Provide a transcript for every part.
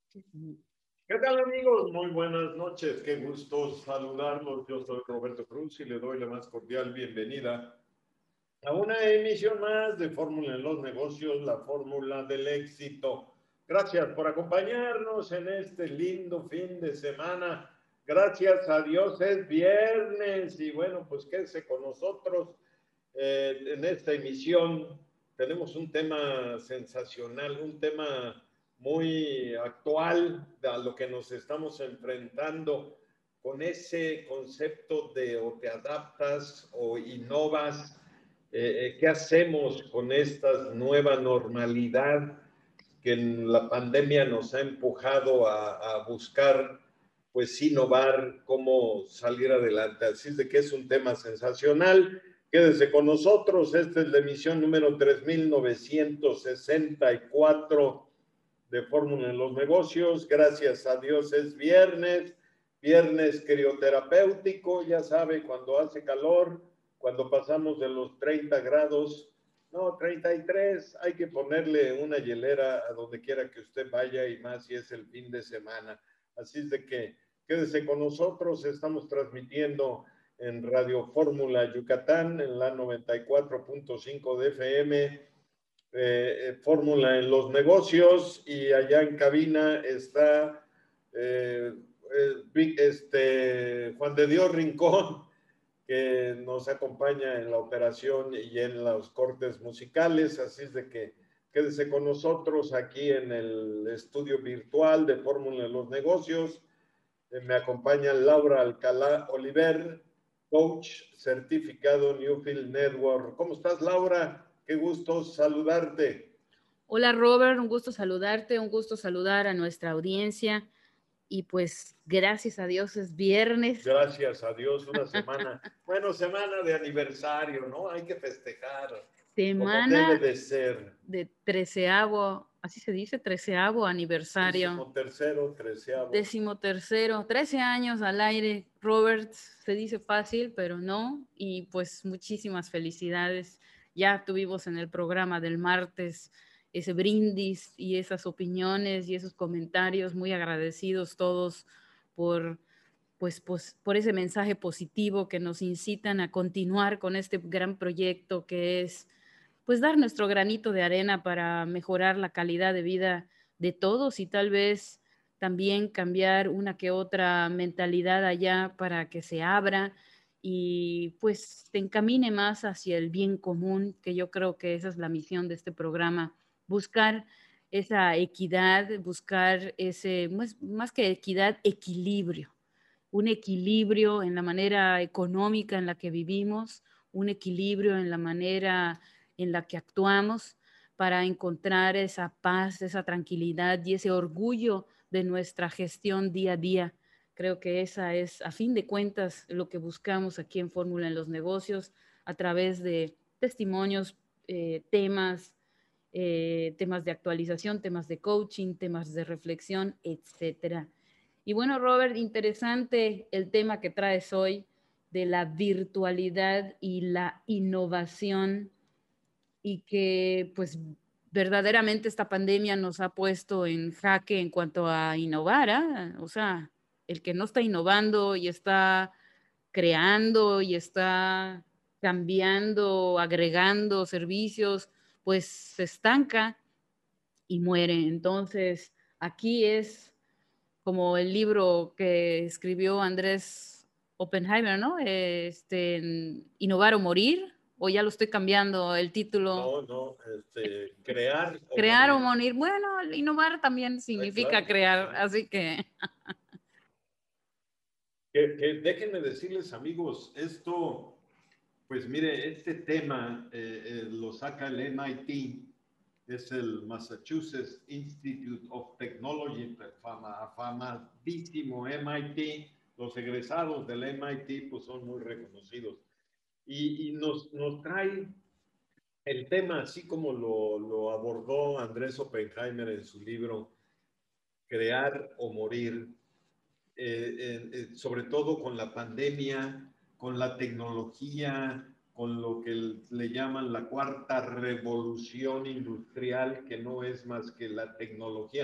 ¿Qué tal, amigos? Muy buenas noches. Qué gusto saludarlos. Yo soy Roberto Cruz y le doy la más cordial bienvenida a una emisión más de Fórmula en los Negocios, la fórmula del éxito. Gracias por acompañarnos en este lindo fin de semana. Gracias a Dios es viernes y bueno, pues quédese con nosotros en esta emisión. Tenemos un tema sensacional, un tema muy actual a lo que nos estamos enfrentando con ese concepto de o te adaptas o innovas. ¿Qué hacemos con esta nueva normalidad que en la pandemia nos ha empujado a buscar, pues, innovar, cómo salir adelante? Así es de que es un tema sensacional. Quédese con nosotros. Esta es la emisión número 3964 de Fórmula en los Negocios. Gracias a Dios es viernes, viernes crioterapéutico, ya sabe, cuando hace calor, cuando pasamos de los 30 grados, no, 33, hay que ponerle una hielera a donde quiera que usted vaya y más si es el fin de semana. Así es de que quédese con nosotros, estamos transmitiendo en Radio Fórmula Yucatán, en la 94.5 de FM, Fórmula en los Negocios, y allá en cabina está Juan de Dios Rincón, que nos acompaña en la operación y en los cortes musicales. Así es de que quédese con nosotros aquí en el estudio virtual de Fórmula en los Negocios. Me acompaña Laura Alcalá Oliver, coach certificado Newfield Network. ¿Cómo estás, Laura? Qué gusto saludarte. Hola Robert, un gusto saludarte, un gusto saludar a nuestra audiencia y pues gracias a Dios es viernes. Gracias a Dios, una semana, bueno, semana de aniversario, ¿no? Hay que festejar como debe Semana de ser. de 13avo, así se dice, 13avo aniversario. 13º. 13º, 13 años al aire, Robert, se dice fácil, pero no, y pues muchísimas felicidades. Ya tuvimos en el programa del martes ese brindis y esas opiniones y esos comentarios, muy agradecidos todos por, por ese mensaje positivo que nos incitan a continuar con este gran proyecto que es pues dar nuestro granito de arena para mejorar la calidad de vida de todos y tal vez también cambiar una que otra mentalidad allá para que se abra y pues te encamine más hacia el bien común, que yo creo que esa es la misión de este programa, buscar esa equidad, buscar ese, más que equidad, equilibrio, un equilibrio en la manera económica en la que vivimos, un equilibrio en la manera en la que actuamos para encontrar esa paz, esa tranquilidad y ese orgullo de nuestra gestión día a día. Creo que esa es, a fin de cuentas, lo que buscamos aquí en Fórmula en los Negocios a través de testimonios, temas de actualización, temas de coaching, temas de reflexión, etcétera. Y bueno, Robert, interesante el tema que traes hoy de la virtualidad y la innovación y que pues verdaderamente esta pandemia nos ha puesto en jaque en cuanto a innovar, ¿eh? O sea, el que no está innovando y está creando y está cambiando, agregando servicios, pues se estanca y muere. Entonces, aquí es como el libro que escribió Andrés Oppenheimer, ¿no? Innovar o morir, o ya lo estoy cambiando el título. No, crear o Crear o morir. morir. Bueno, innovar también significa Claro, crear, sí. así que Déjenme decirles, amigos, esto, pues mire, este tema lo saca el MIT, es el Massachusetts Institute of Technology, famadísimo MIT. Los egresados del MIT pues son muy reconocidos. Y nos trae el tema, así como lo abordó Andrés Oppenheimer en su libro Crear o Morir, sobre todo con la pandemia, con la tecnología, con lo que le llaman la cuarta revolución industrial, que no es más que la tecnología.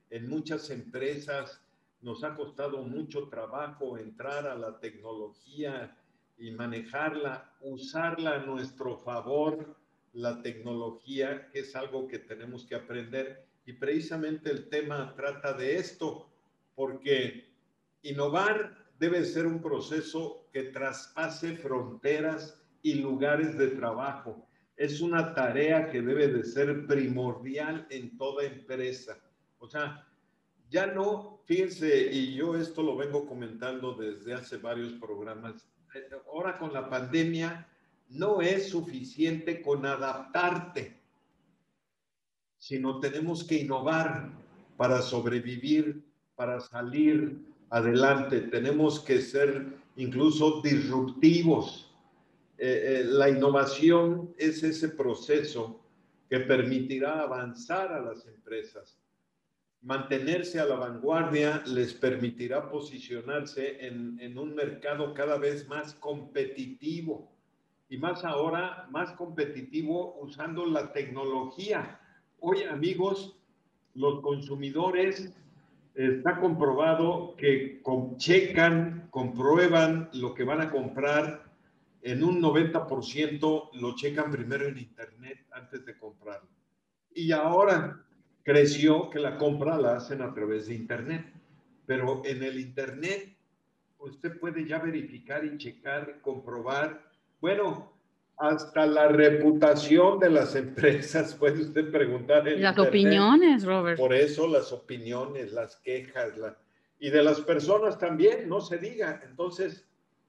en muchas empresas nos ha costado mucho trabajo entrar a la tecnología y manejarla, usarla a nuestro favor, la tecnología, que es algo que tenemos que aprender. Y precisamente el tema trata de esto, porque innovar debe ser un proceso que traspase fronteras y lugares de trabajo. Es una tarea que debe de ser primordial en toda empresa. O sea, ya no, fíjense, y yo esto lo vengo comentando desde hace varios programas, ahora con la pandemia no es suficiente con adaptarte, sino tenemos que innovar para sobrevivir, para salir adelante. Tenemos que ser incluso disruptivos. La innovación es ese proceso que permitirá avanzar a las empresas. Mantenerse a la vanguardia les permitirá posicionarse en un mercado cada vez más competitivo y más ahora, más competitivo usando la tecnología. Hoy, amigos, los consumidores está comprobado que checan, comprueban lo que van a comprar en un 90%, lo checan primero en internet antes de comprarlo. Y ahora creció que la compra la hacen a través de internet, pero en el internet usted puede ya verificar y checar, comprobar, bueno, hasta la reputación de las empresas puede usted preguntar en Las internet. opiniones, Robert. Por eso las opiniones, las quejas, y de las personas también, no se diga. Entonces,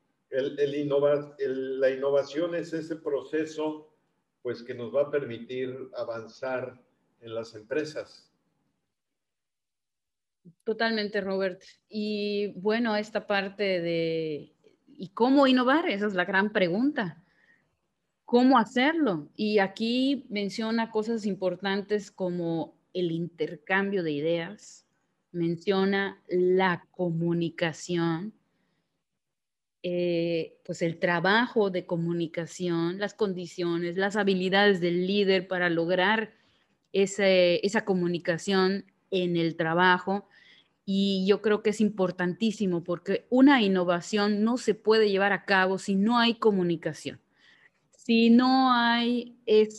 la innovación es ese proceso pues que nos va a permitir avanzar en las empresas. Totalmente, Robert. Y bueno, esta parte de ¿y cómo innovar? Esa es la gran pregunta. ¿Cómo hacerlo? Y aquí menciona cosas importantes como el intercambio de ideas, menciona la comunicación, pues el trabajo de comunicación, las condiciones, las habilidades del líder para lograr esa comunicación en el trabajo. Y yo creo que es importantísimo porque una innovación no se puede llevar a cabo si no hay comunicación, si no hay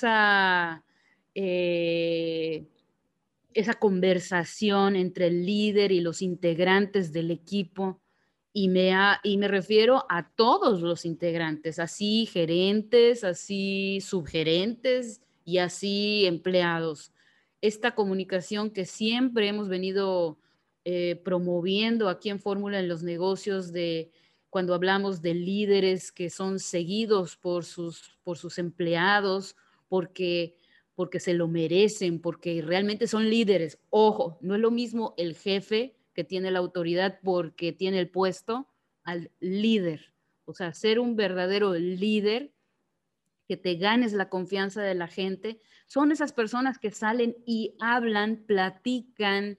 esa conversación entre el líder y los integrantes del equipo. Y me refiero a todos los integrantes, así gerentes, así subgerentes y así empleados. Esta comunicación que siempre hemos venido promoviendo aquí en Fórmula en los negocios, de cuando hablamos de líderes que son seguidos por sus empleados, porque se lo merecen, porque realmente son líderes. Ojo, no es lo mismo el jefe que tiene la autoridad porque tiene el puesto al líder. O sea, ser un verdadero líder, que te ganes la confianza de la gente, son esas personas que salen y hablan, platican,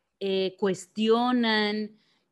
cuestionan,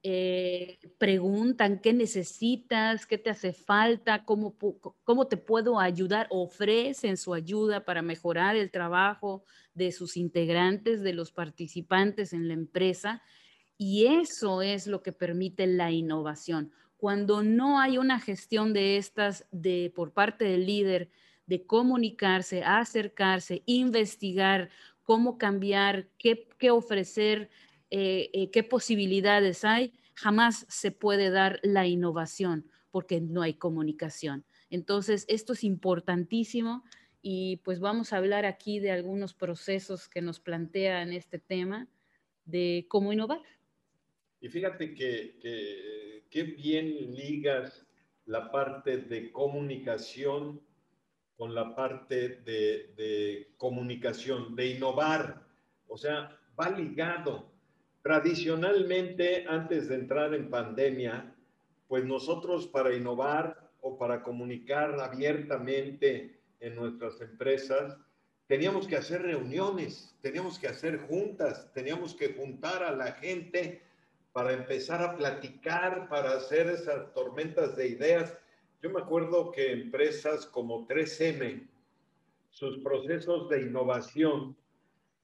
preguntan qué necesitas, qué te hace falta, cómo te puedo ayudar, ofrecen su ayuda para mejorar el trabajo de sus integrantes, de los participantes en la empresa. Y eso es lo que permite la innovación. Cuando no hay una gestión de estas por parte del líder, de comunicarse, acercarse, investigar, cómo cambiar, qué ofrecer, qué posibilidades hay, jamás se puede dar la innovación porque no hay comunicación. Entonces, esto es importantísimo y pues vamos a hablar aquí de algunos procesos que nos plantean este tema de cómo innovar. Y fíjate que bien ligas la parte de comunicación con la parte de comunicación, de innovar. O sea, va ligado. Tradicionalmente, antes de entrar en pandemia, pues nosotros para innovar o para comunicar abiertamente en nuestras empresas, teníamos que hacer reuniones, teníamos que hacer juntas, teníamos que juntar a la gente para empezar a platicar, para hacer esas tormentas de ideas. Yo me acuerdo que empresas como 3M, sus procesos de innovación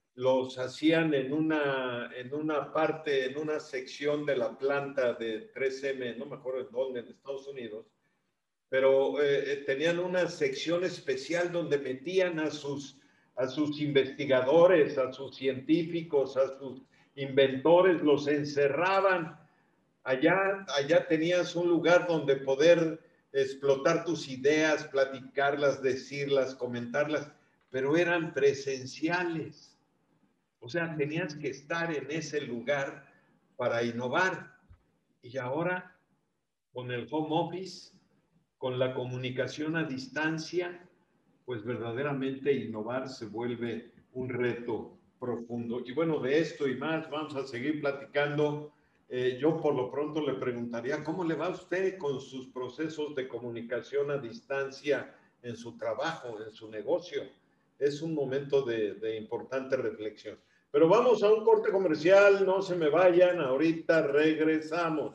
los hacían en una parte, en una sección de la planta de 3M, no me acuerdo en dónde, en Estados Unidos, pero tenían una sección especial donde metían a sus investigadores, a sus científicos, a sus inventores, los encerraban. Allá tenías un lugar donde poder explotar tus ideas, platicarlas, decirlas, comentarlas, pero eran presenciales. O sea, tenías que estar en ese lugar para innovar. Y ahora, con el home office, con la comunicación a distancia, pues verdaderamente innovar se vuelve un reto profundo. Y bueno, de esto y más vamos a seguir platicando. Yo por lo pronto le preguntaría, ¿cómo le va a usted con sus procesos de comunicación a distancia en su trabajo, en su negocio? Es un momento de importante reflexión. Pero vamos a un corte comercial, no se me vayan, ahorita regresamos.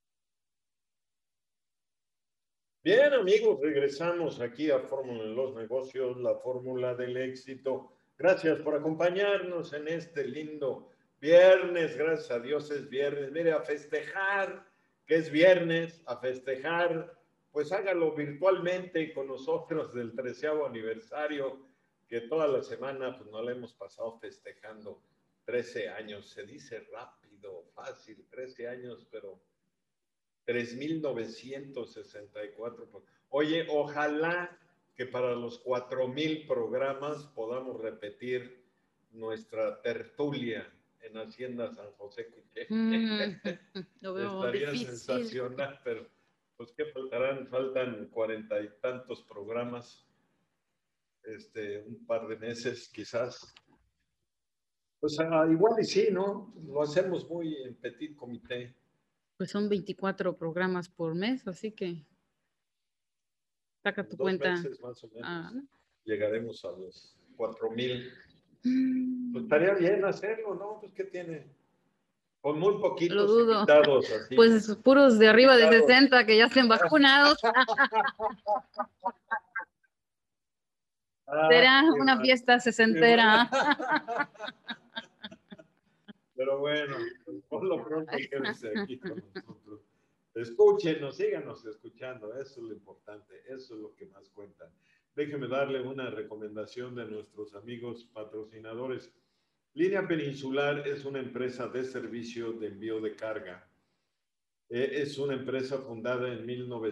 Bien, amigos, regresamos aquí a Fórmula en los Negocios, la fórmula del éxito. Gracias por acompañarnos en este lindo viernes. Gracias a Dios es viernes. Mire, a festejar que es viernes, a festejar, pues hágalo virtualmente con nosotros del 13º aniversario, que toda la semana pues nos la hemos pasado festejando 13 años. Se dice rápido, fácil, 13 años, pero 3,964. Oye, ojalá que para los 4,000 programas podamos repetir nuestra tertulia en Hacienda San José Cuché. Lo veo Estaría difícil. sensacional, pero pues ¿qué faltarán? Faltan 40 y tantos programas, un par de meses quizás. Pues igual y sí, ¿no? Lo hacemos muy en petit comité. Pues son 24 programas por mes, así que saca tu 2 cuenta. meses más o menos. Llegaremos a los 4,000. Pues estaría bien hacerlo, ¿no? Pues ¿qué tiene? Con muy poquitos Lo dudo. Invitados. Así. Pues puros de arriba de 60 que ya estén vacunados. Será una fiesta sesentera. Pero bueno, por lo pronto quédense aquí con nosotros. Escúchenos, síganos escuchando, eso es lo importante, eso es lo que más cuenta. Déjeme darle una recomendación de nuestros amigos patrocinadores. Línea Peninsular es una empresa de servicio de envío de carga. Es una empresa fundada en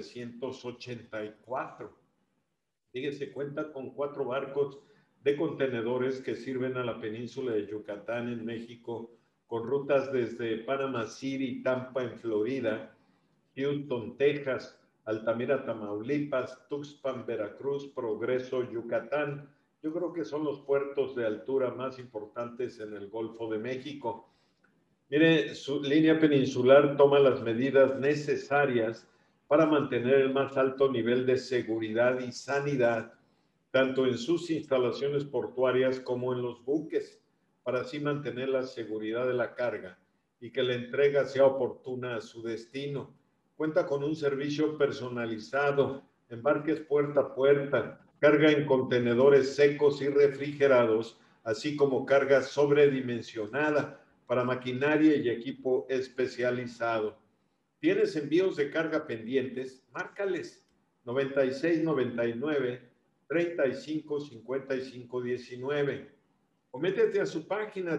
1984. Fíjese, cuenta con 4 barcos de contenedores que sirven a la península de Yucatán en México, con rutas desde Panama City, Tampa en Florida, Houston, Texas, Altamira, Tamaulipas, Tuxpan, Veracruz, Progreso, Yucatán. Yo creo que son los puertos de altura más importantes en el Golfo de México. Mire, su línea peninsular toma las medidas necesarias para mantener el más alto nivel de seguridad y sanidad, tanto en sus instalaciones portuarias como en los buques, para así mantener la seguridad de la carga y que la entrega sea oportuna a su destino. Cuenta con un servicio personalizado, embarques puerta a puerta, carga en contenedores secos y refrigerados, así como carga sobredimensionada para maquinaria y equipo especializado. ¿Tienes envíos de carga pendientes? Márcales 9699 35 55 19 o métete a su página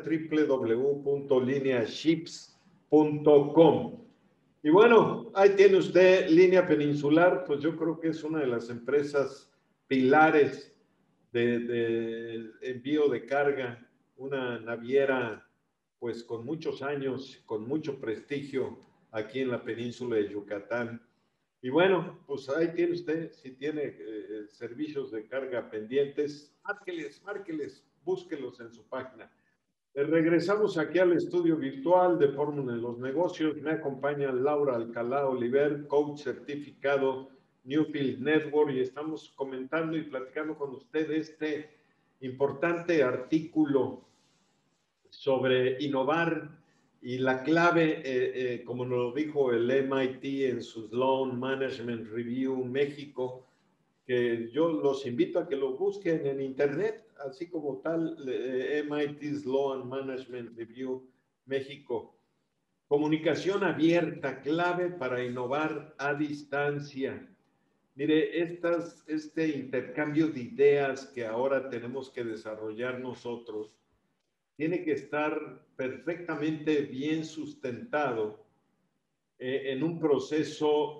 www.lineaships.com. Y bueno, ahí tiene usted Línea Peninsular, pues yo creo que es una de las empresas pilares de envío de carga, una naviera pues con muchos años, con mucho prestigio aquí en la península de Yucatán. Y bueno, pues ahí tiene usted, si tiene servicios de carga pendientes, márqueles, búsquelos en su página. Regresamos aquí al estudio virtual de Fórmula en los Negocios. Me acompaña Laura Alcalá Oliver, coach certificado Newfield Network, y estamos comentando y platicando con usted este importante artículo sobre innovar y la clave, como nos lo dijo el MIT en su Sloan Management Review México, que yo los invito a que lo busquen en internet, así como tal, MIT's Law and Management Review México. Comunicación abierta, clave para innovar a distancia. Mire, este intercambio de ideas que ahora tenemos que desarrollar nosotros, tiene que estar perfectamente bien sustentado en un proceso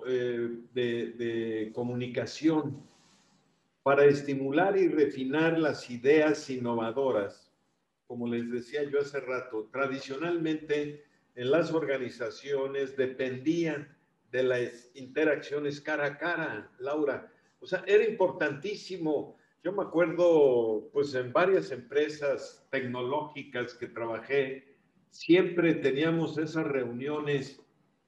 de comunicación para estimular y refinar las ideas innovadoras. Como les decía yo hace rato, tradicionalmente en las organizaciones dependían de las interacciones cara a cara, Laura. O sea, era importantísimo. Yo me acuerdo, pues en varias empresas tecnológicas que trabajé, siempre teníamos esas reuniones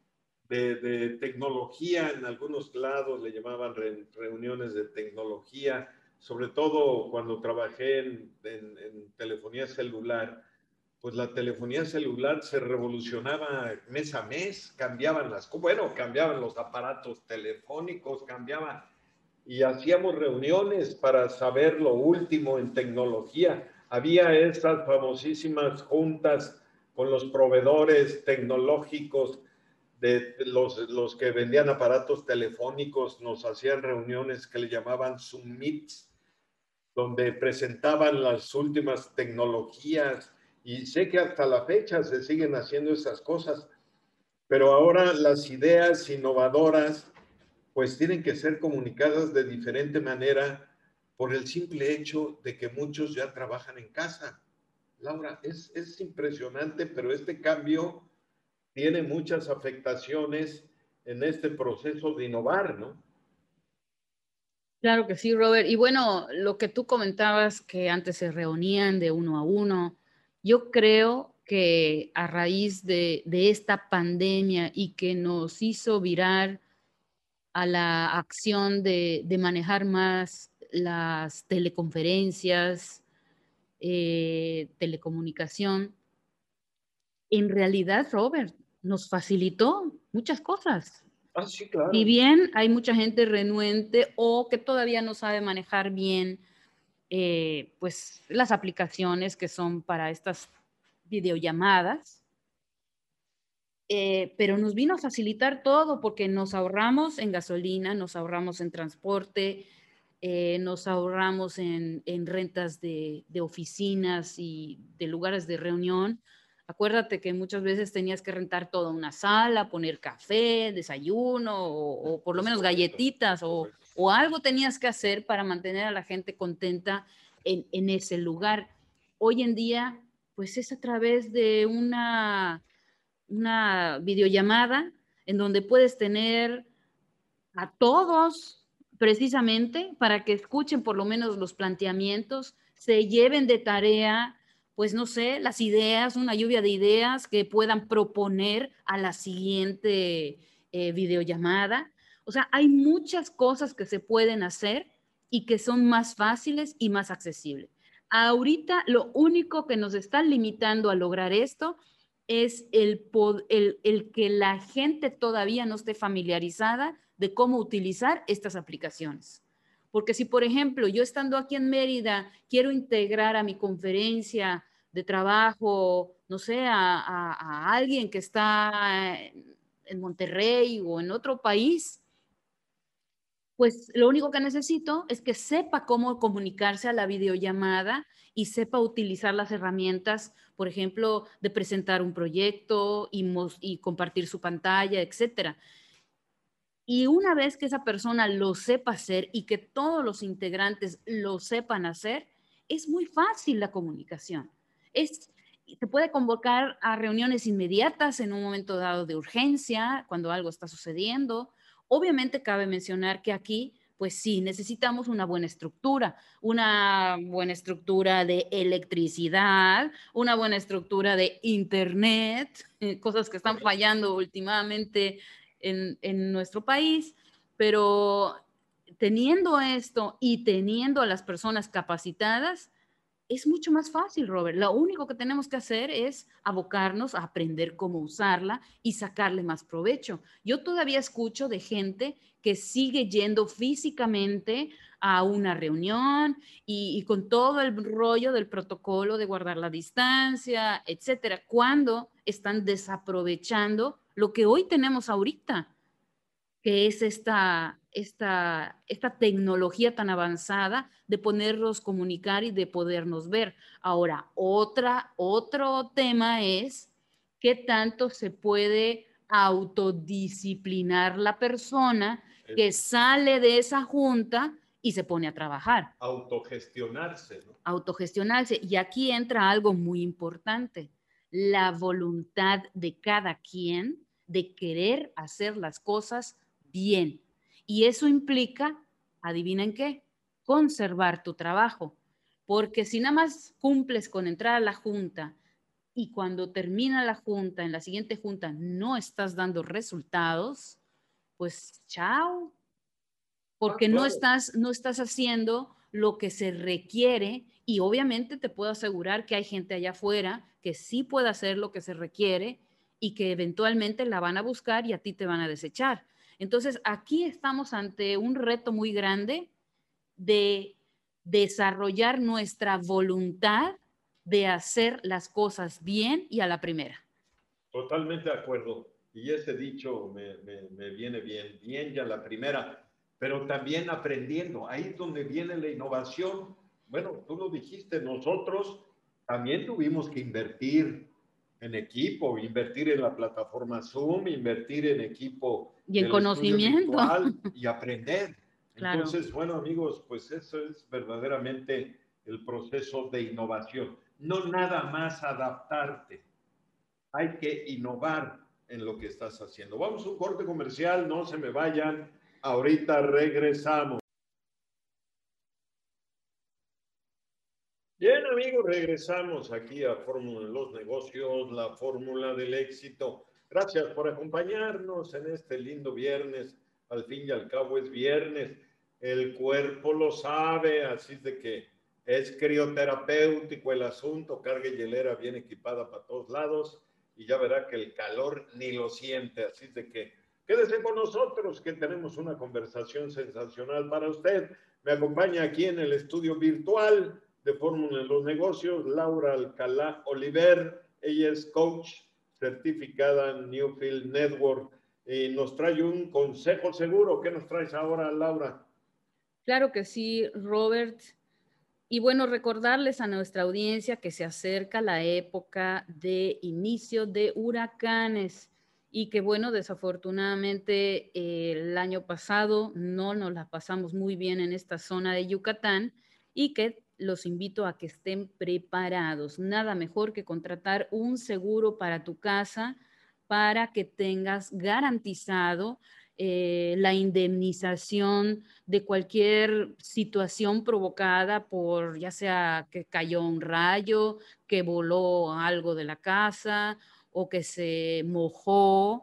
de tecnología, en algunos lados le llamaban reuniones de tecnología, sobre todo cuando trabajé en telefonía celular, pues la telefonía celular se revolucionaba mes a mes, cambiaban cambiaban los aparatos telefónicos, cambiaban, y hacíamos reuniones para saber lo último en tecnología. Había estas famosísimas juntas con los proveedores tecnológicos de los que vendían aparatos telefónicos, nos hacían reuniones que le llamaban Zoom Meets, donde presentaban las últimas tecnologías, y sé que hasta la fecha se siguen haciendo esas cosas, pero ahora las ideas innovadoras pues tienen que ser comunicadas de diferente manera por el simple hecho de que muchos ya trabajan en casa. Laura, es impresionante, pero este cambio tiene muchas afectaciones en este proceso de innovar, ¿no? Claro que sí, Robert. Y bueno, lo que tú comentabas que antes se reunían de uno a uno, yo creo que a raíz de esta pandemia y que nos hizo virar a la acción de manejar más las teleconferencias, telecomunicación, en realidad, Robert, nos facilitó muchas cosas. Ah, sí, Si claro. bien hay mucha gente renuente o que todavía no sabe manejar bien pues las aplicaciones que son para estas videollamadas, pero nos vino a facilitar todo porque nos ahorramos en gasolina, nos ahorramos en transporte, nos ahorramos en rentas de oficinas y de lugares de reunión. Acuérdate que muchas veces tenías que rentar toda una sala, poner café, desayuno o por lo Es menos correcto, galletitas correcto. o algo tenías que hacer para mantener a la gente contenta en ese lugar. Hoy en día, pues es a través de una videollamada en donde puedes tener a todos precisamente para que escuchen por lo menos los planteamientos, se lleven de tarea, pues no sé, las ideas, una lluvia de ideas que puedan proponer a la siguiente videollamada. O sea, hay muchas cosas que se pueden hacer y que son más fáciles y más accesibles. Ahorita lo único que nos está limitando a lograr esto es el que la gente todavía no esté familiarizada de cómo utilizar estas aplicaciones. Porque si, por ejemplo, yo estando aquí en Mérida, quiero integrar a mi conferencia de trabajo, no sé, a alguien que está en Monterrey o en otro país, pues lo único que necesito es que sepa cómo comunicarse a la videollamada y sepa utilizar las herramientas, por ejemplo, de presentar un proyecto y compartir su pantalla, etcétera. Y una vez que esa persona lo sepa hacer y que todos los integrantes lo sepan hacer, es muy fácil la comunicación. Se puede convocar a reuniones inmediatas en un momento dado de urgencia, cuando algo está sucediendo. Obviamente cabe mencionar que aquí, pues sí, necesitamos una buena estructura de electricidad, una buena estructura de internet, cosas que están Correcto. fallando últimamente en nuestro país, pero teniendo esto y teniendo a las personas capacitadas, es mucho más fácil, Robert. Lo único que tenemos que hacer es abocarnos a aprender cómo usarla y sacarle más provecho. Yo todavía escucho de gente que sigue yendo físicamente a una reunión y con todo el rollo del protocolo de guardar la distancia, etcétera, cuando están desaprovechando lo que hoy tenemos ahorita, que es esta tecnología tan avanzada de podernos comunicar y de podernos ver. Ahora, otro tema es qué tanto se puede autodisciplinar la persona que sale de esa junta y se pone a trabajar. Autogestionarse, ¿no? Autogestionarse. Y aquí entra algo muy importante, la voluntad de cada quien de querer hacer las cosas bien. Y eso implica, adivinen qué, conservar tu trabajo. Porque si nada más cumples con entrar a la junta y cuando termina la junta, en la siguiente junta, no estás dando resultados, pues chao, porque Claro. no estás haciendo lo que se requiere y obviamente te puedo asegurar que hay gente allá afuera que sí puede hacer lo que se requiere y que eventualmente la van a buscar y a ti te van a desechar. Entonces, aquí estamos ante un reto muy grande de desarrollar nuestra voluntad de hacer las cosas bien y a la primera. Totalmente de acuerdo. Y ese dicho me viene bien, bien ya la primera, pero también aprendiendo. Ahí es donde viene la innovación. Bueno, tú lo dijiste, nosotros también tuvimos que invertir en equipo, invertir en la plataforma Zoom, invertir en equipo Y en del estudio conocimiento. virtual y aprender. Claro. Entonces, bueno, amigos, pues eso es verdaderamente el proceso de innovación. No nada más adaptarte, hay que innovar en lo que estás haciendo. Vamos a un corte comercial, no se me vayan, ahorita regresamos. Bien, amigos, regresamos aquí a Fórmula de los Negocios, la fórmula del éxito. Gracias por acompañarnos en este lindo viernes. Al fin y al cabo es viernes. El cuerpo lo sabe, así de que es crioterapéutico el asunto. Carga y hielera bien equipada para todos lados y ya verá que el calor ni lo siente. Así de que quédese con nosotros que tenemos una conversación sensacional para usted. Me acompaña aquí en el estudio virtual de Fórmula en los Negocios, Laura Alcalá Oliver. Ella es coach certificada en Newfield Network y nos trae un consejo seguro. ¿Qué nos traes ahora, Laura? Claro que sí, Robert. Y bueno, recordarles a nuestra audiencia que se acerca la época de inicio de huracanes y que bueno, desafortunadamente el año pasado no nos la pasamos muy bien en esta zona de Yucatán y que los invito a que estén preparados. Nada mejor que contratar un seguro para tu casa para que tengas garantizado la indemnización de cualquier situación provocada por ya sea que cayó un rayo, que voló algo de la casa o que se mojó.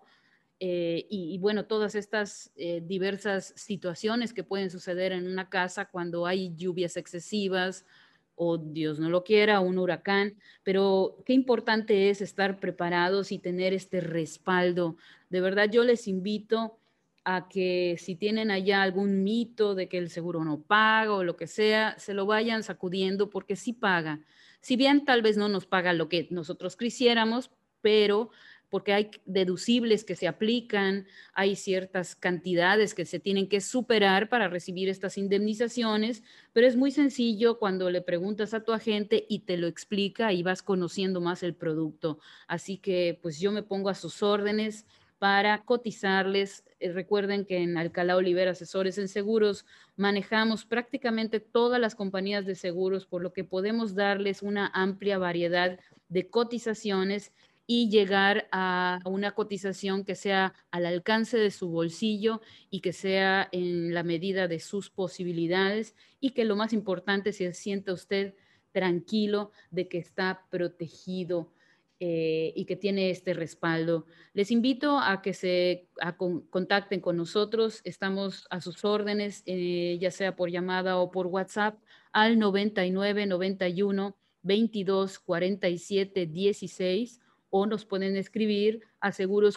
Y bueno, todas estas diversas situaciones que pueden suceder en una casa cuando hay lluvias excesivas o Dios no lo quiera, un huracán, pero qué importante es estar preparados y tener este respaldo. De verdad, yo les invito a que si tienen allá algún mito de que el seguro no paga o lo que sea, se lo vayan sacudiendo porque sí paga. Si bien tal vez no nos paga lo que nosotros quisiéramos, pero porque hay deducibles que se aplican, hay ciertas cantidades que se tienen que superar para recibir estas indemnizaciones, pero es muy sencillo cuando le preguntas a tu agente y te lo explica y vas conociendo más el producto. Así que pues yo me pongo a sus órdenes para cotizarles. Recuerden que en Alcalá Oliver Asesores en Seguros manejamos prácticamente todas las compañías de seguros, por lo que podemos darles una amplia variedad de cotizaciones y llegar a una cotización que sea al alcance de su bolsillo y que sea en la medida de sus posibilidades y que lo más importante se sienta usted tranquilo de que está protegido. y que tiene este respaldo. Les invito a que contacten con nosotros. Estamos a sus órdenes, ya sea por llamada o por WhatsApp, al 99 91 22 47 16, o nos pueden escribir a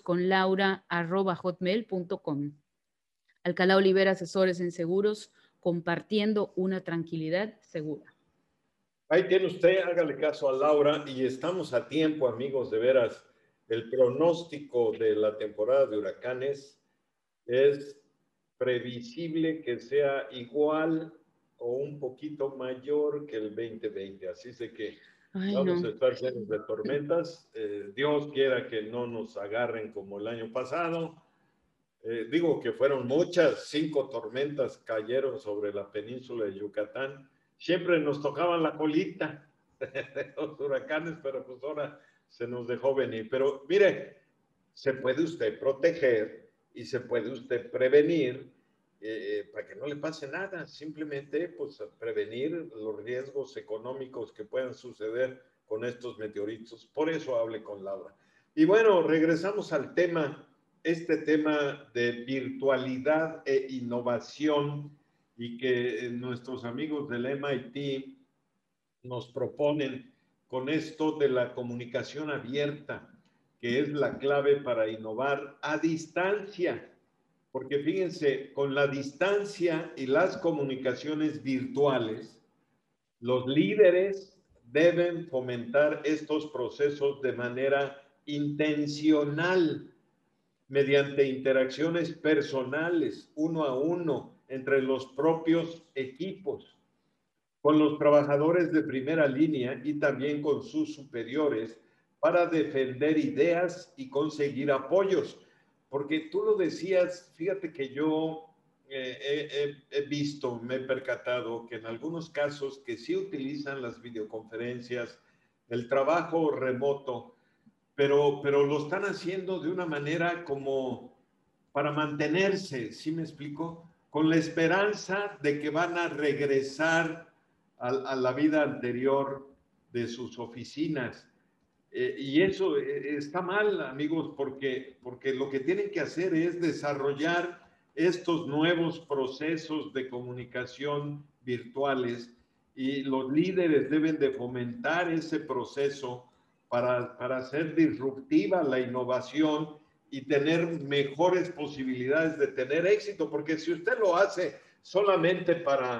segurosconlaura@hotmail.com. Alcalá Olivera, asesores en seguros, compartiendo una tranquilidad segura. Ahí tiene usted, hágale caso a Laura, y estamos a tiempo, amigos, de veras. El pronóstico de la temporada de huracanes es previsible que sea igual o un poquito mayor que el 2020. Así es de que vamos a estar llenos de tormentas. Dios quiera que no nos agarren como el año pasado. Digo que fueron muchas, 5 tormentas cayeron sobre la península de Yucatán. Siempre nos tocaban la colita de los huracanes, pero pues ahora se nos dejó venir. Pero mire, se puede usted proteger y se puede usted prevenir para que no le pase nada. Simplemente pues prevenir los riesgos económicos que puedan suceder con estos meteoritos. Por eso hable con Laura. Y bueno, regresamos al tema, este tema de virtualidad e innovación, y que nuestros amigos del MIT nos proponen con esto de la comunicación abierta, que es la clave para innovar a distancia. Porque fíjense, con la distancia y las comunicaciones virtuales, los líderes deben fomentar estos procesos de manera intencional, mediante interacciones personales, uno a uno, entre los propios equipos, con los trabajadores de primera línea y también con sus superiores, para defender ideas y conseguir apoyos. Porque tú lo decías, fíjate que yo he visto, me he percatado que en algunos casos que sí utilizan las videoconferencias, el trabajo remoto, pero lo están haciendo de una manera como para mantenerse, ¿sí me explico? Con la esperanza de que van a regresar a la vida anterior de sus oficinas. Y eso está mal, amigos, porque lo que tienen que hacer es desarrollar estos nuevos procesos de comunicación virtuales, y los líderes deben de fomentar ese proceso para hacer disruptiva la innovación y tener mejores posibilidades de tener éxito, porque si usted lo hace solamente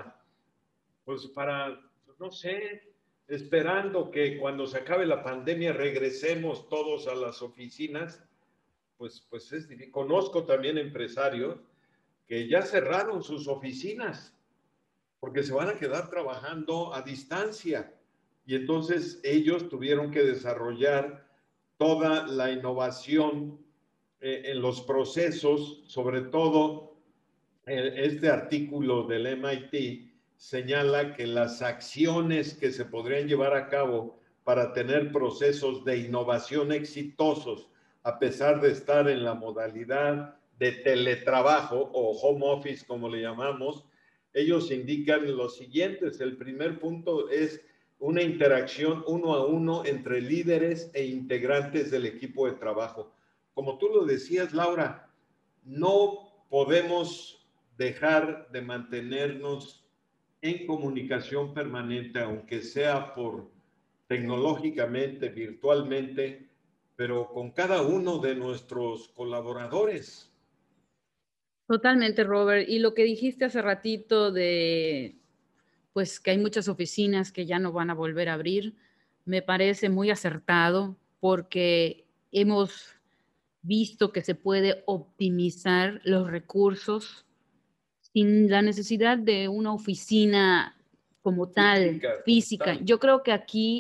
pues no sé, esperando que cuando se acabe la pandemia regresemos todos a las oficinas, pues es difícil. Conozco también empresarios que ya cerraron sus oficinas porque se van a quedar trabajando a distancia, y entonces ellos tuvieron que desarrollar toda la innovación en los procesos. Sobre todo este artículo del MIT señala que las acciones que se podrían llevar a cabo para tener procesos de innovación exitosos, a pesar de estar en la modalidad de teletrabajo o home office, como le llamamos, ellos indican los siguientes. El primer punto es una interacción uno a uno entre líderes e integrantes del equipo de trabajo. Como tú lo decías, Laura, no podemos dejar de mantenernos en comunicación permanente, aunque sea por tecnológicamente, virtualmente, pero con cada uno de nuestros colaboradores. Totalmente, Robert. Y lo que dijiste hace ratito de, pues, que hay muchas oficinas que ya no van a volver a abrir, me parece muy acertado, porque hemos visto que se puede optimizar los recursos sin la necesidad de una oficina como tal, física. Yo creo que aquí,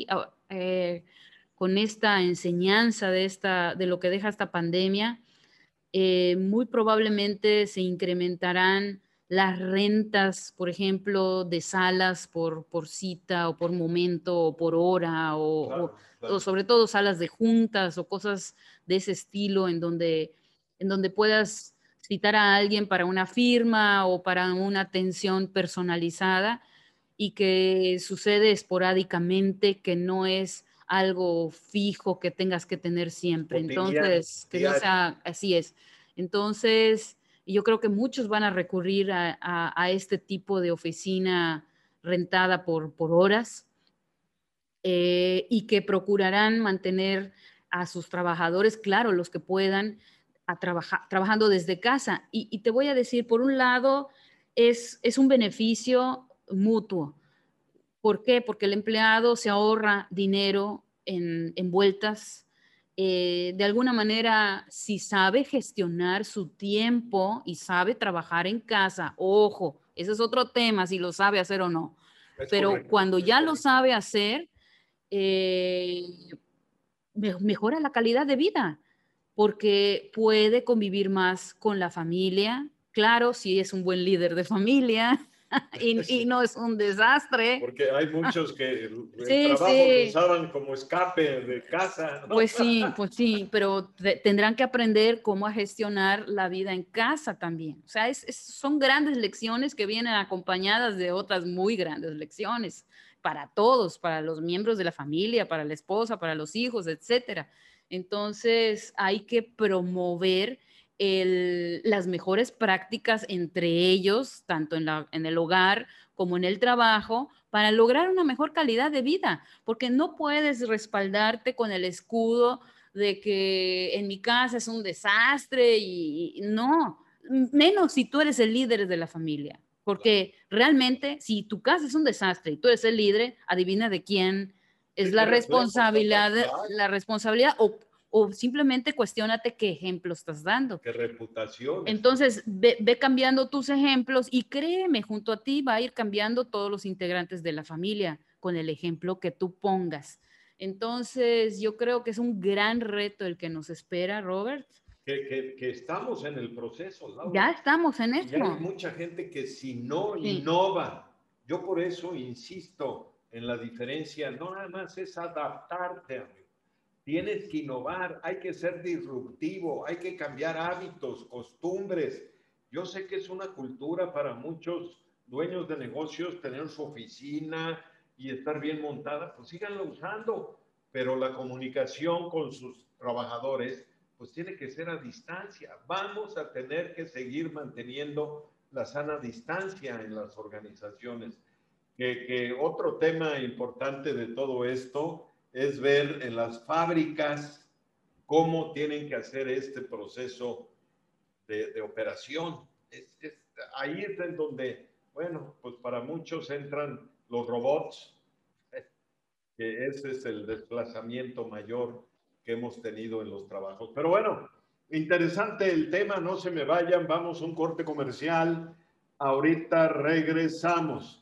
con esta enseñanza de lo que deja esta pandemia, muy probablemente se incrementarán las rentas, por ejemplo, de salas por cita o por momento o por hora, o sobre todo salas de juntas o cosas de ese estilo en donde puedas citar a alguien para una firma o para una atención personalizada, y que sucede esporádicamente, que no es algo fijo que tengas que tener siempre. Cotidiano, Entonces, que no diario. sea, así es. Entonces, yo creo que muchos van a recurrir a este tipo de oficina rentada por horas, y que procurarán mantener a sus trabajadores, claro, los que puedan, trabajando desde casa. Y te voy a decir, por un lado, es un beneficio mutuo. ¿Por qué? Porque el empleado se ahorra dinero en vueltas. De alguna manera, si sabe gestionar su tiempo y sabe trabajar en casa, ojo, ese es otro tema, si lo sabe hacer o no. Es Pero correcto, cuando es ya lo correcto. sabe hacer, eh, mejora la calidad de vida, porque puede convivir más con la familia. Claro, si es un buen líder de familia y Sí, no es un desastre. porque hay muchos que el Sí, trabajo lo sí, usaban como escape de casa, ¿no? pues sí, pero tendrán que aprender cómo a gestionar la vida en casa también. O sea, son grandes lecciones que vienen acompañadas de otras muy grandes lecciones para todos, para los miembros de la familia, para la esposa, para los hijos, etcétera. Entonces, hay que promover las mejores prácticas entre ellos, tanto en el hogar como en el trabajo, para lograr una mejor calidad de vida, porque no puedes respaldarte con el escudo de que en mi casa es un desastre y no, menos si tú eres el líder de la familia, porque realmente si tu casa es un desastre y tú eres el líder, adivina de quién es Sí, qué reflejo estás dando, claro, la responsabilidad o simplemente cuestiónate qué ejemplo estás dando. qué reputaciones. Entonces, ve cambiando tus ejemplos y créeme, junto a ti va a ir cambiando todos los integrantes de la familia con el ejemplo que tú pongas. Entonces, yo creo que es un gran reto el que nos espera, Robert. Que estamos en el proceso, Ya Laura. estamos en Y hay esto. mucha gente que si no Sí, innova, yo por eso insisto en la diferencia, no nada más es adaptarte, amigo. Tienes que innovar, hay que ser disruptivo, hay que cambiar hábitos, costumbres. Yo sé que es una cultura para muchos dueños de negocios tener su oficina y estar bien montada, pues síganlo usando, pero la comunicación con sus trabajadores pues tiene que ser a distancia. Vamos a tener que seguir manteniendo la sana distancia en las organizaciones. Que otro tema importante de todo esto es ver en las fábricas cómo tienen que hacer este proceso de operación. Ahí es en donde, bueno, pues para muchos entran los robots, que ese es el desplazamiento mayor que hemos tenido en los trabajos. Pero bueno, interesante el tema, no se me vayan, vamos a un corte comercial. Ahorita regresamos.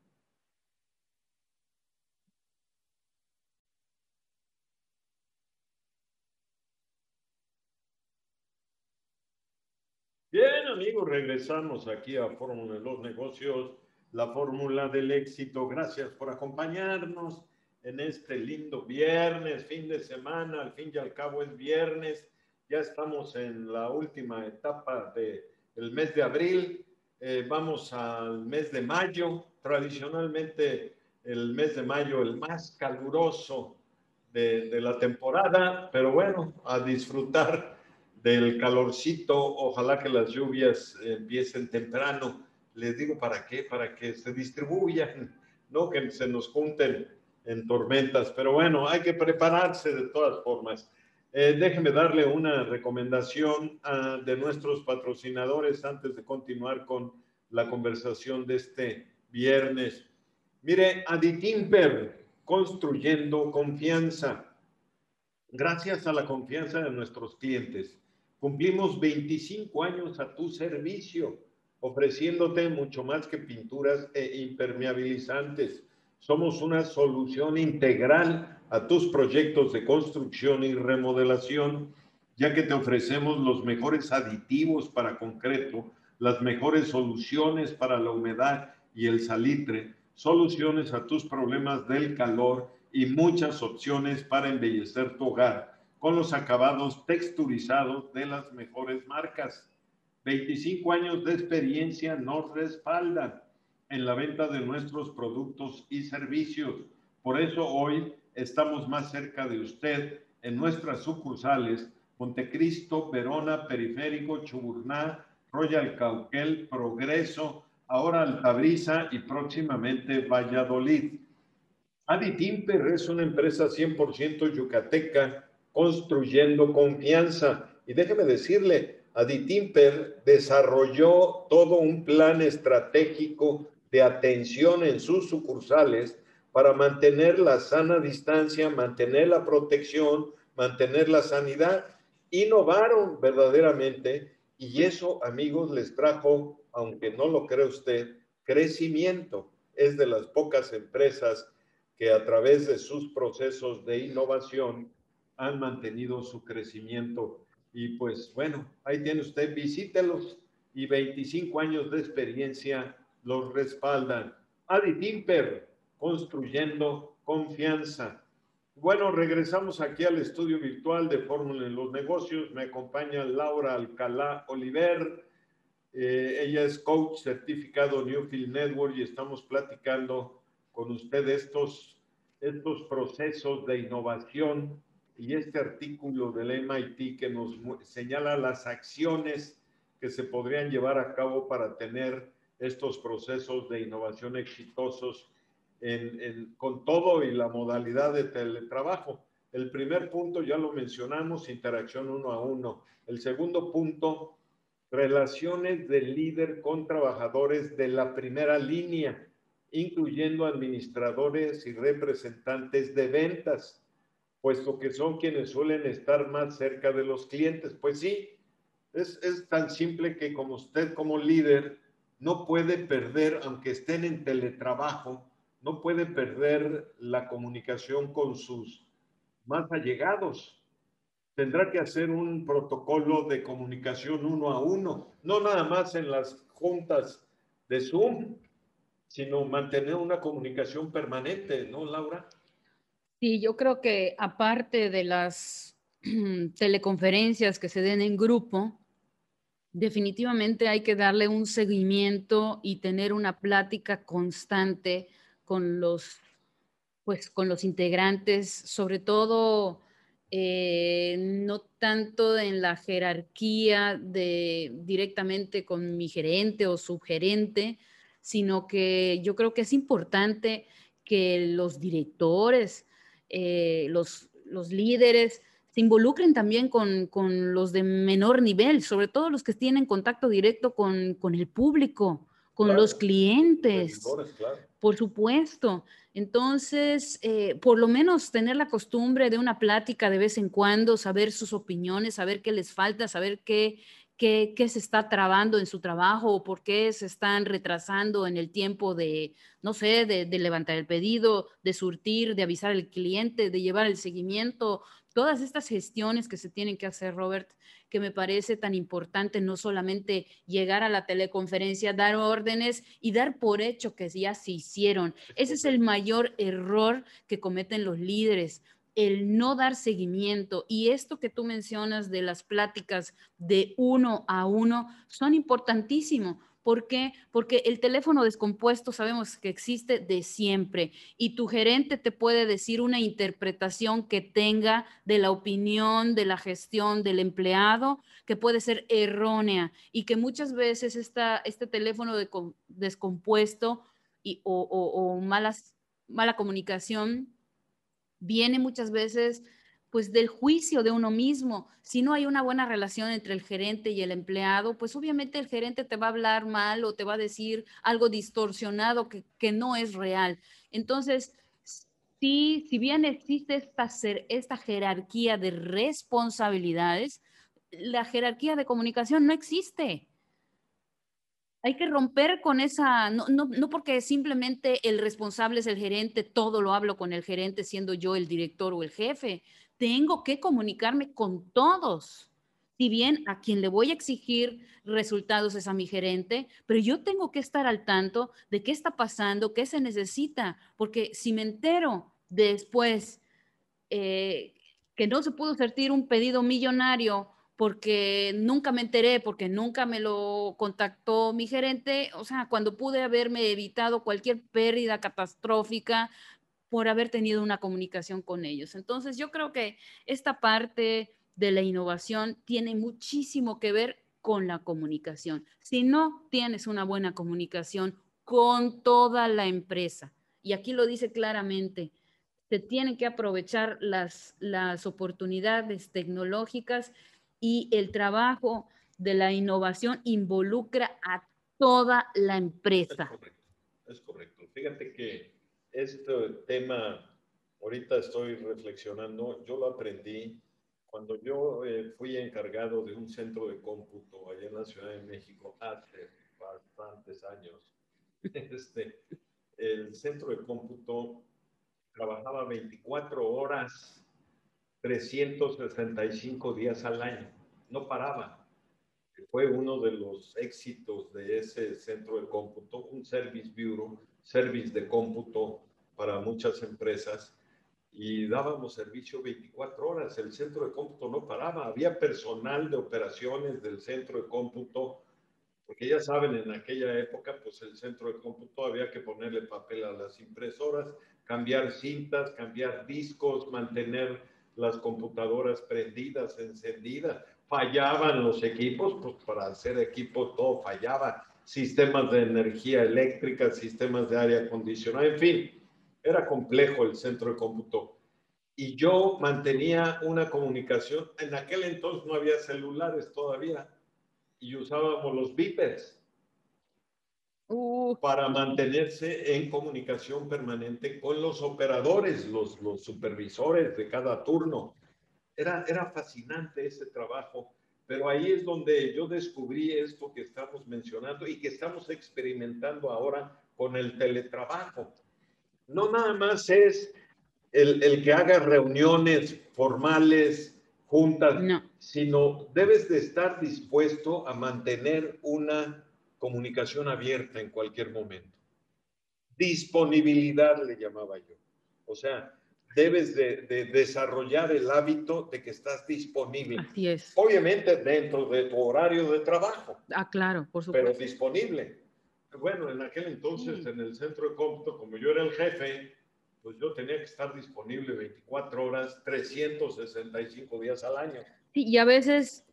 Bien, amigos, regresamos aquí a Fórmula de los Negocios, la fórmula del éxito. Gracias por acompañarnos en este lindo viernes, fin de semana. Al fin y al cabo es viernes. Ya estamos en la última etapa del mes de abril. Vamos al mes de mayo. Tradicionalmente el mes de mayo, el más caluroso de la temporada. Pero bueno, a disfrutar del calorcito, ojalá que las lluvias empiecen temprano. Les digo, ¿para qué? Para que se distribuyan, no que se nos junten en tormentas. Pero bueno, hay que prepararse de todas formas. Déjenme darle una recomendación de nuestros patrocinadores antes de continuar con la conversación de este viernes. Mire, Aditimper, construyendo confianza. Gracias a la confianza de nuestros clientes, cumplimos 25 años a tu servicio, ofreciéndote mucho más que pinturas e impermeabilizantes. Somos una solución integral a tus proyectos de construcción y remodelación, ya que te ofrecemos los mejores aditivos para concreto, las mejores soluciones para la humedad y el salitre, soluciones a tus problemas del calor y muchas opciones para embellecer tu hogar con los acabados texturizados de las mejores marcas. 25 años de experiencia nos respaldan en la venta de nuestros productos y servicios. Por eso hoy estamos más cerca de usted en nuestras sucursales Montecristo, Verona, Periférico, Chuburná, Royal Cauquel, Progreso, ahora Altabrisa y próximamente Valladolid. Aditimper es una empresa 100% yucateca construyendo confianza. Y déjeme decirle, Aditimper desarrolló todo un plan estratégico de atención en sus sucursales para mantener la sana distancia, mantener la protección, mantener la sanidad. Innovaron verdaderamente y eso, amigos, les trajo, aunque no lo cree usted, crecimiento. Es de las pocas empresas que a través de sus procesos de innovación han mantenido su crecimiento. Y pues bueno, ahí tiene usted, visítelos y 25 años de experiencia los respaldan. Aditimper, construyendo confianza. Bueno, regresamos aquí al estudio virtual de Fórmula en los Negocios. Me acompaña Laura Alcalá Oliver. Ella es coach certificado Newfield Network y estamos platicando con usted estos procesos de innovación y este artículo del MIT que nos señala las acciones que se podrían llevar a cabo para tener estos procesos de innovación exitosos con todo y la modalidad de teletrabajo. El primer punto ya lo mencionamos, interacción 1 a 1. El segundo punto, relaciones del líder con trabajadores de la primera línea, incluyendo administradores y representantes de ventas, puesto que son quienes suelen estar más cerca de los clientes. Pues sí, es tan simple que como usted como líder no puede perder, aunque estén en teletrabajo, no puede perder la comunicación con sus más allegados. Tendrá que hacer un protocolo de comunicación 1 a 1, no nada más en las juntas de Zoom, sino mantener una comunicación permanente, ¿no, Laura? Sí, yo creo que aparte de las teleconferencias que se den en grupo, definitivamente hay que darle un seguimiento y tener una plática constante con con los integrantes, sobre todo no tanto en la jerarquía directamente con mi gerente o subgerente, sino que yo creo que es importante que los directores, los líderes, se involucren también con los de menor nivel, sobre todo los que tienen contacto directo con el público, con Claro, los clientes, vendedores, claro. por supuesto. Entonces, por lo menos tener la costumbre de una plática de vez en cuando, saber sus opiniones, saber qué les falta, saber qué se está trabando en su trabajo o por qué se están retrasando en el tiempo de, no sé, de levantar el pedido, de surtir, de avisar al cliente, de llevar el seguimiento, todas estas gestiones que se tienen que hacer, Robert, que me parece tan importante no solamente llegar a la teleconferencia, dar órdenes y dar por hecho que ya se hicieron. Ese es el mayor error que cometen los líderes, el no dar seguimiento. Y esto que tú mencionas de las pláticas de 1 a 1 son importantísimos. ¿Por qué? Porque el teléfono descompuesto sabemos que existe de siempre y tu gerente te puede decir una interpretación que tenga de la opinión, de la gestión del empleado, que puede ser errónea y que muchas veces este teléfono descompuesto o mala comunicación viene muchas veces pues del juicio de uno mismo. Si no hay una buena relación entre el gerente y el empleado, pues obviamente el gerente te va a hablar mal o te va a decir algo distorsionado que no es real. Entonces, sí, si bien existe esta jerarquía de responsabilidades, la jerarquía de comunicación no existe. Hay que romper con esa, no porque simplemente el responsable es el gerente, todo lo hablo con el gerente siendo yo el director o el jefe. Tengo que comunicarme con todos. Si bien a quien le voy a exigir resultados es a mi gerente, pero yo tengo que estar al tanto de qué está pasando, qué se necesita, porque si me entero después eh, que no se pudo surtir un pedido millonario porque nunca me enteré, porque nunca me lo contactó mi gerente, o sea, cuando pude haberme evitado cualquier pérdida catastrófica, por haber tenido una comunicación con ellos. Entonces, yo creo que esta parte de la innovación tiene muchísimo que ver con la comunicación. Si no tienes una buena comunicación con toda la empresa, y aquí lo dice claramente, se tienen que aprovechar las oportunidades tecnológicas y el trabajo de la innovación involucra a toda la empresa. Es correcto, es correcto. Fíjate que este tema, ahorita estoy reflexionando, yo lo aprendí cuando yo fui encargado de un centro de cómputo allá en la Ciudad de México hace bastantes años. El centro de cómputo trabajaba 24 horas, 365 días al año, no paraba. Fue uno de los éxitos de ese centro de cómputo, un service bureau, service de cómputo para muchas empresas, y dábamos servicio 24 horas. El centro de cómputo no paraba, había personal de operaciones del centro de cómputo, porque ya saben, en aquella época, pues el centro de cómputo había que ponerle papel a las impresoras, cambiar cintas, cambiar discos, mantener las computadoras prendidas, encendidas. Fallaban los equipos, pues para hacer equipo todo fallaba. Sistemas de energía eléctrica, sistemas de aire acondicionado, en fin, era complejo el centro de cómputo. Y yo mantenía una comunicación, en aquel entonces no había celulares todavía, y usábamos los beepers para mantenerse en comunicación permanente con los operadores, los supervisores de cada turno. Era fascinante ese trabajo, pero ahí es donde yo descubrí esto que estamos mencionando y que estamos experimentando ahora con el teletrabajo. No nada más es el que haga reuniones formales, juntas, No. sino debes de estar dispuesto a mantener una comunicación abierta en cualquier momento. Disponibilidad le llamaba yo. O sea, debes de desarrollar el hábito de que estás disponible. Así es. Obviamente dentro de tu horario de trabajo. Ah, claro, por supuesto. Pero disponible. Bueno, en aquel entonces, en el centro de cómputo, como yo era el jefe, pues yo tenía que estar disponible 24 horas, 365 días al año. Sí, y a veces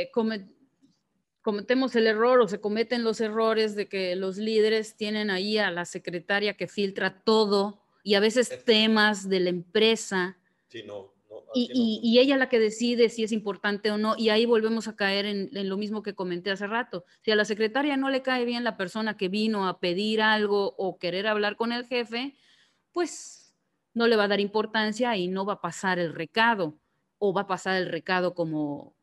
cometemos el error o se cometen los errores de que los líderes tienen ahí a la secretaria que filtra todo y a veces temas de la empresa. Sí, no. Y ella la que decide si es importante o no, y ahí volvemos a caer en lo mismo que comenté hace rato. Si a la secretaria no le cae bien la persona que vino a pedir algo o querer hablar con el jefe, pues no le va a dar importancia y no va a pasar el recado, o va a pasar el recado como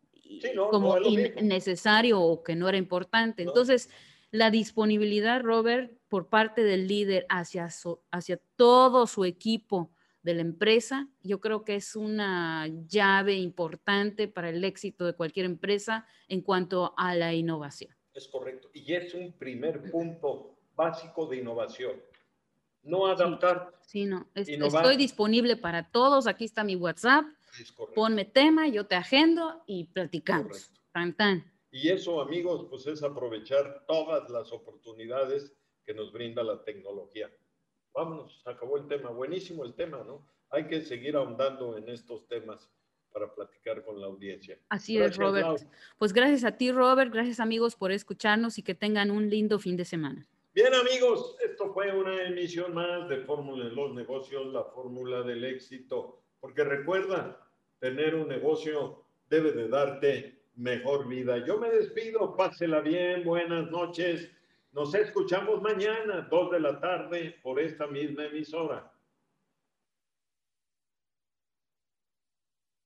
innecesario o que no era importante. Entonces, la disponibilidad, Robert, por parte del líder hacia todo su equipo de la empresa, yo creo que es una llave importante para el éxito de cualquier empresa en cuanto a la innovación. Es correcto. Y es un primer punto básico de innovación. No adaptar. Sí, no. Estoy disponible para todos. Aquí está mi WhatsApp. Ponme tema, yo te agendo y platicamos. Tan, tan. Y eso, amigos, pues es aprovechar todas las oportunidades que nos brinda la tecnología. Vámonos, acabó el tema. Buenísimo el tema, ¿no? Hay que seguir ahondando en estos temas para platicar con la audiencia. Así es, Robert. Lau. Pues gracias a ti, Robert. Gracias, amigos, por escucharnos y que tengan un lindo fin de semana. Bien, amigos, esto fue una emisión más de Fórmula en los Negocios, la fórmula del éxito. Porque recuerda, tener un negocio debe de darte mejor vida. Yo me despido, pásela bien, buenas noches. Nos escuchamos mañana, 2 de la tarde, por esta misma emisora.